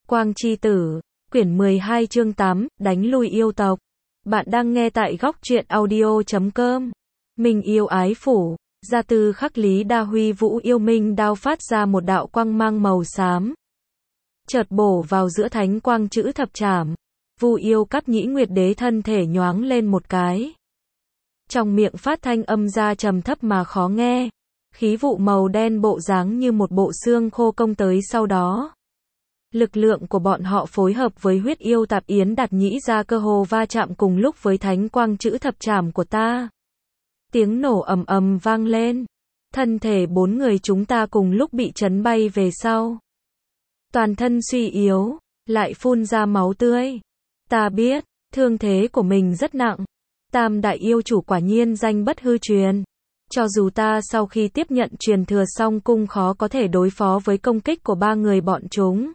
Quang Chi Tử, quyển 12 chương 8, đánh lui yêu tộc. Bạn đang nghe tại góc truyện audio.com. Mình yêu ái phủ, gia tư khắc Lý Đa Huy Vũ yêu minh đao phát ra một đạo quang mang màu xám. Chợt bổ vào giữa thánh quang chữ thập trảm. Vu yêu cắp nhĩ nguyệt đế thân thể nhoáng lên một cái. Trong miệng phát thanh âm ra trầm thấp mà khó nghe. Khí vụ màu đen bộ dáng như một bộ xương khô công tới sau đó. Lực lượng của bọn họ phối hợp với huyết yêu tạp yến đạt nhĩ ra cơ hồ va chạm cùng lúc với thánh quang chữ thập trảm của ta. Tiếng nổ ầm ầm vang lên. Thân thể bốn người chúng ta cùng lúc bị chấn bay về sau. Toàn thân suy yếu, lại phun ra máu tươi. Ta biết, thương thế của mình rất nặng. Tam đại yêu chủ quả nhiên danh bất hư truyền. Cho dù ta sau khi tiếp nhận truyền thừa xong cung khó có thể đối phó với công kích của ba người bọn chúng.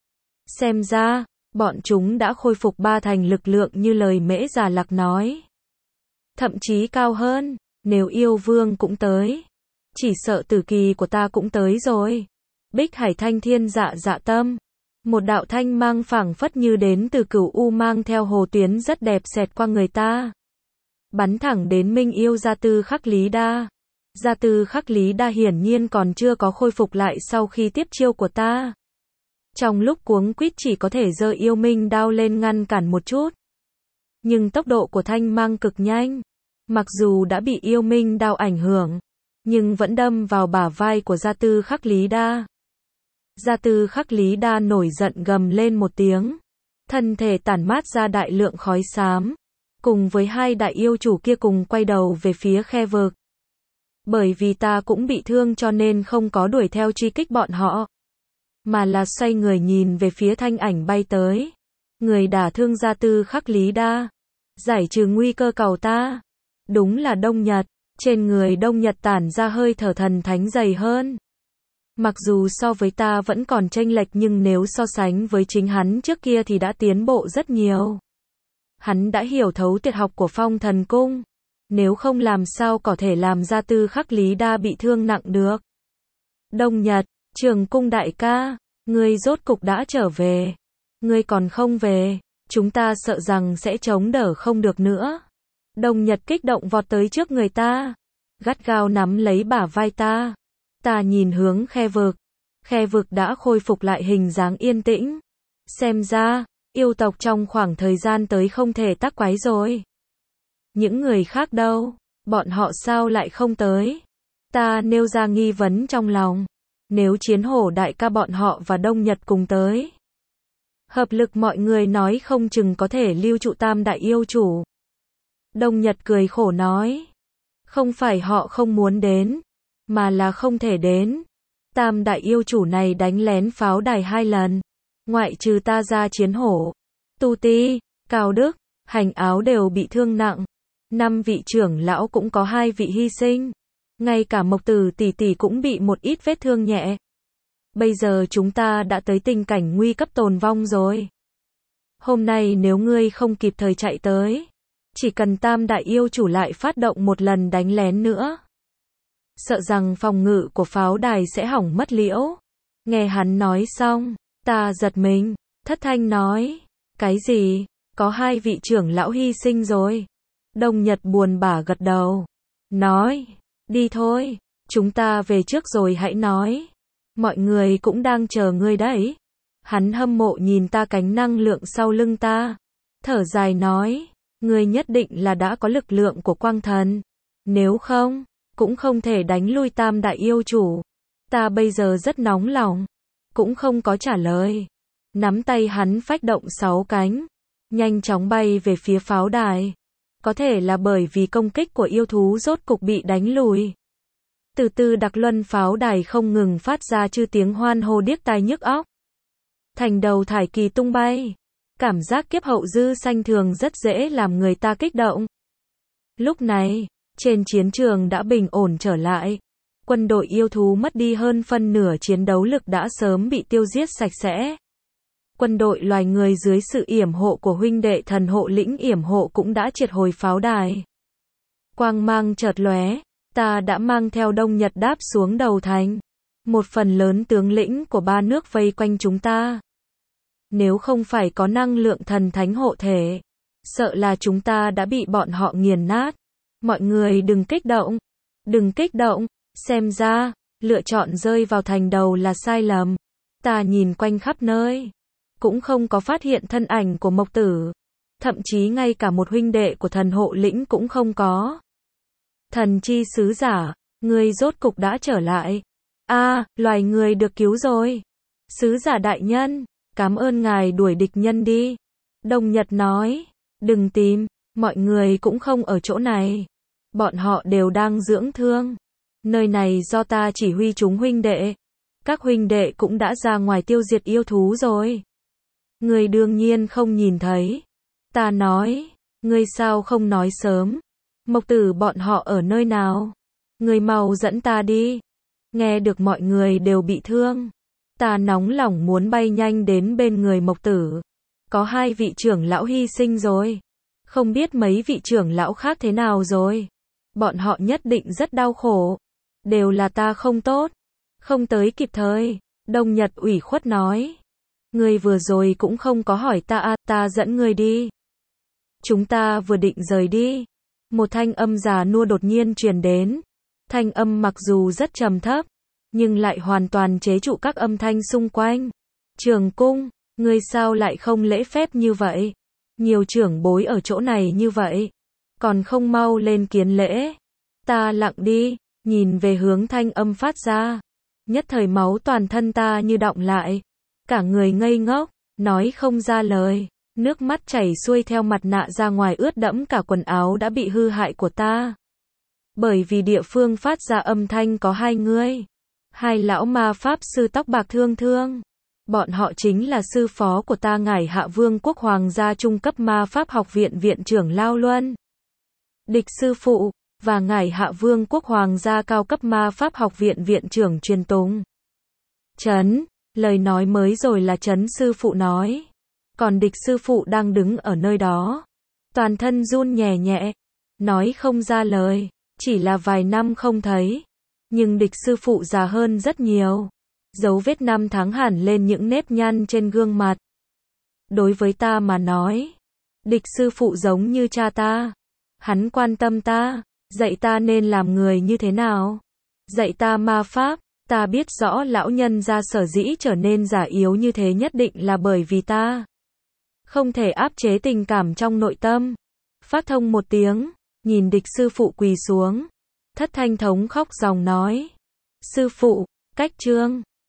Xem ra, bọn chúng đã khôi phục ba thành lực lượng như lời Mễ Già Lạc nói. Thậm chí cao hơn, nếu yêu vương cũng tới. Chỉ sợ tử kỳ của ta cũng tới rồi. Bích Hải Thanh Thiên dạ dạ tâm. Một đạo thanh mang phảng phất như đến từ Cửu U mang theo hồ tuyến rất đẹp xẹt qua người ta. Bắn thẳng đến Minh yêu gia tư khắc Lý Đa. Gia tư khắc Lý Đa hiển nhiên còn chưa có khôi phục lại sau khi tiếp chiêu của ta. Trong lúc cuống quýt chỉ có thể giơ yêu minh đao lên ngăn cản một chút. Nhưng tốc độ của thanh mang cực nhanh. Mặc dù đã bị yêu minh đao ảnh hưởng, nhưng vẫn đâm vào bả vai của gia tư khắc Lý Đa. Gia tư khắc Lý Đa nổi giận gầm lên một tiếng. Thân thể tản mát ra đại lượng khói xám. Cùng với hai đại yêu chủ kia cùng quay đầu về phía khe vực. Bởi vì ta cũng bị thương cho nên không có đuổi theo truy kích bọn họ. Mà là xoay người nhìn về phía thanh ảnh bay tới. Người đả thương gia tư khắc Lý Đa. Giải trừ nguy cơ cầu ta. Đúng là Đông Nhật. Trên người Đông Nhật tản ra hơi thở thần thánh dày hơn. Mặc dù so với ta vẫn còn chênh lệch nhưng nếu so sánh với chính hắn trước kia thì đã tiến bộ rất nhiều. Hắn đã hiểu thấu tuyệt học của Phong Thần Cung. Nếu không làm sao có thể làm gia tư khắc Lý Đa bị thương nặng được. Đông Nhật, Trường Cung đại ca, ngươi rốt cục đã trở về. Ngươi còn không về, chúng ta sợ rằng sẽ chống đỡ không được nữa. Đông Nhật kích động vọt tới trước người ta. Gắt gao nắm lấy bả vai ta. Ta nhìn hướng khe vực. Khe vực đã khôi phục lại hình dáng yên tĩnh. Xem ra, yêu tộc trong khoảng thời gian tới không thể tác quái rồi. Những người khác đâu? Bọn họ sao lại không tới? Ta nêu ra nghi vấn trong lòng. Nếu Chiến Hổ đại ca bọn họ và Đông Nhật cùng tới. Hợp lực mọi người nói không chừng có thể lưu trụ tam đại yêu chủ. Đông Nhật cười khổ nói. Không phải họ không muốn đến. Mà là không thể đến. Tam đại yêu chủ này đánh lén pháo đài 2 lần. Ngoại trừ ta ra Chiến Hổ, Tu Ti, Cao Đức, Hành Áo đều bị thương nặng. 5 vị trưởng lão cũng có 2 vị hy sinh. Ngay cả Mộc Tử tỷ tỷ cũng bị một ít vết thương nhẹ. Bây giờ chúng ta đã tới tình cảnh nguy cấp tồn vong rồi. Hôm nay nếu ngươi không kịp thời chạy tới, chỉ cần tam đại yêu chủ lại phát động một lần đánh lén nữa. Sợ rằng phòng ngự của pháo đài sẽ hỏng mất liễu. Nghe hắn nói xong, ta giật mình, thất thanh nói. Cái gì? Có 2 vị trưởng lão hy sinh rồi. Đông Nhật buồn bã gật đầu. Nói, đi thôi, chúng ta về trước rồi hãy nói. Mọi người cũng đang chờ ngươi đấy. Hắn hâm mộ nhìn ta cánh năng lượng sau lưng ta. Thở dài nói, ngươi nhất định là đã có lực lượng của quang thần. Nếu không, cũng không thể đánh lui tam đại yêu chủ. Ta bây giờ rất nóng lòng. Cũng không có trả lời. Nắm tay hắn phách động 6 cánh. Nhanh chóng bay về phía pháo đài. Có thể là bởi vì công kích của yêu thú rốt cục bị đánh lùi. Từ từ đặc luân pháo đài không ngừng phát ra chư tiếng hoan hô điếc tai nhức óc. Thành đầu thải kỳ tung bay. Cảm giác kiếp hậu dư sanh thường rất dễ làm người ta kích động. Lúc này, trên chiến trường đã bình ổn trở lại. Quân đội yêu thú mất đi hơn phân nửa chiến đấu lực đã sớm bị tiêu diệt sạch sẽ. Quân đội loài người dưới sự yểm hộ của huynh đệ thần hộ lĩnh yểm hộ cũng đã triệt hồi pháo đài. Quang mang chợt lóe, ta đã mang theo Đông Nhật đáp xuống đầu thành. Một phần lớn tướng lĩnh của 3 nước vây quanh chúng ta. Nếu không phải có năng lượng thần thánh hộ thể, sợ là chúng ta đã bị bọn họ nghiền nát. Mọi người đừng kích động. Đừng kích động. Xem ra, lựa chọn rơi vào thành đầu là sai lầm. Ta nhìn quanh khắp nơi, cũng không có phát hiện thân ảnh của Mộc Tử. Thậm chí ngay cả một huynh đệ của thần hộ lĩnh cũng không có. Thần chi sứ giả, ngươi rốt cục đã trở lại. Loài người được cứu rồi. Sứ giả đại nhân, cảm ơn ngài đuổi địch nhân đi. Đông Nhật nói, đừng tìm, mọi người cũng không ở chỗ này. Bọn họ đều đang dưỡng thương. Nơi này do ta chỉ huy chúng huynh đệ. Các huynh đệ cũng đã ra ngoài tiêu diệt yêu thú rồi. Ngươi đương nhiên không nhìn thấy. Ta nói, ngươi sao không nói sớm? Mộc Tử bọn họ ở nơi nào? Ngươi mau dẫn ta đi. Nghe được mọi người đều bị thương. Ta nóng lòng muốn bay nhanh đến bên người Mộc Tử. Có 2 vị trưởng lão hy sinh rồi. Không biết mấy vị trưởng lão khác thế nào rồi. Bọn họ nhất định rất đau khổ. Đều là ta không tốt. Không tới kịp thời. Đông Nhật ủy khuất nói. Ngươi vừa rồi cũng không có hỏi ta ta dẫn ngươi đi. Chúng ta vừa định rời đi. Một thanh âm già nua đột nhiên truyền đến. Thanh âm mặc dù rất trầm thấp, nhưng lại hoàn toàn chế trụ các âm thanh xung quanh. Trường cung, ngươi sao lại không lễ phép như vậy? Nhiều trưởng bối ở chỗ này như vậy. Còn không mau lên kiến lễ. Ta lặng đi, nhìn về hướng thanh âm phát ra. Nhất thời máu toàn thân ta như đọng lại. Cả người ngây ngốc, nói không ra lời. Nước mắt chảy xuôi theo mặt nạ ra ngoài ướt đẫm cả quần áo đã bị hư hại của ta. Bởi vì địa phương phát ra âm thanh có 2 người. 2 lão ma pháp sư tóc bạc thương thương. Bọn họ chính là sư phó của ta ngải Hạ Vương quốc hoàng gia trung cấp ma pháp học viện viện trưởng Lao Luân. Địch sư phụ, và ngải Hạ Vương quốc hoàng gia cao cấp ma pháp học viện viện trưởng Truyền Tùng. Trấn, lời nói mới rồi là Trấn sư phụ nói. Còn địch sư phụ đang đứng ở nơi đó. Toàn thân run nhẹ nhẹ. Nói không ra lời. Chỉ là vài năm không thấy. Nhưng địch sư phụ già hơn rất nhiều. Dấu vết năm tháng hẳn lên những nếp nhăn trên gương mặt. Đối với ta mà nói, địch sư phụ giống như cha ta. Hắn quan tâm ta, dạy ta nên làm người như thế nào. Dạy ta ma pháp, ta biết rõ lão nhân gia sở dĩ trở nên già yếu như thế nhất định là bởi vì ta không thể áp chế tình cảm trong nội tâm. Phát thông một tiếng, nhìn địch sư phụ quỳ xuống. Thất Thanh thống khóc ròng nói. Sư phụ, cách chương.